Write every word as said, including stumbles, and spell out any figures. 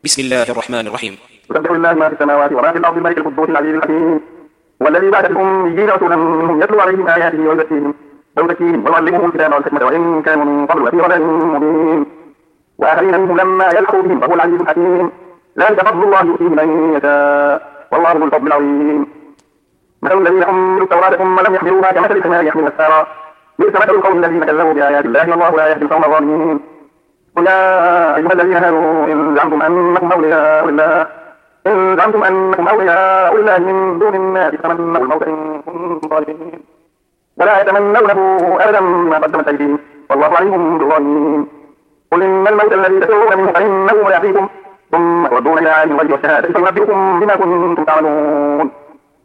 بسم الله الرحمن الرحيم. يسبح لله ما في السماوات وما في الأرض الملك القدوس العزيز الحكيم والذي بعث بالأميين رسولا منهم يتلو عليهم آياته ويزكيهم ويزكيهم ويعلمهم الكتاب والحكمة وإن كانوا من قبل لفي ضلال مبين وآخرين منهم لما يلحقوا بهم وهو العزيز الحكيم ذلك فضل الله يؤتيه من يشاء والله ذو الفضل العظيم. مثل الذين حملوا التوراة ثم لم يحملوها كمثل الحمار يحمل أسفارا بئس مثل القوم الذين كذبوا بآيات الله والله لا يهدي القوم الظالمين. قل يا أيها الذين هادوا إن زعمتم أنكم أولياء لله إن زعمتم أنكم أولياء لله من دون الناس فتمنوا الموت إن كنتم صادقين ولا يتمنونه أبدا ما قدمت أيديهم والله عليم بالظالمين. قل إن الموت الذي تفرون منه فإنه ملاقيكم ثم تردون إلى عالم الغيب والشهادة فينبئكم بما كنتم تعملون.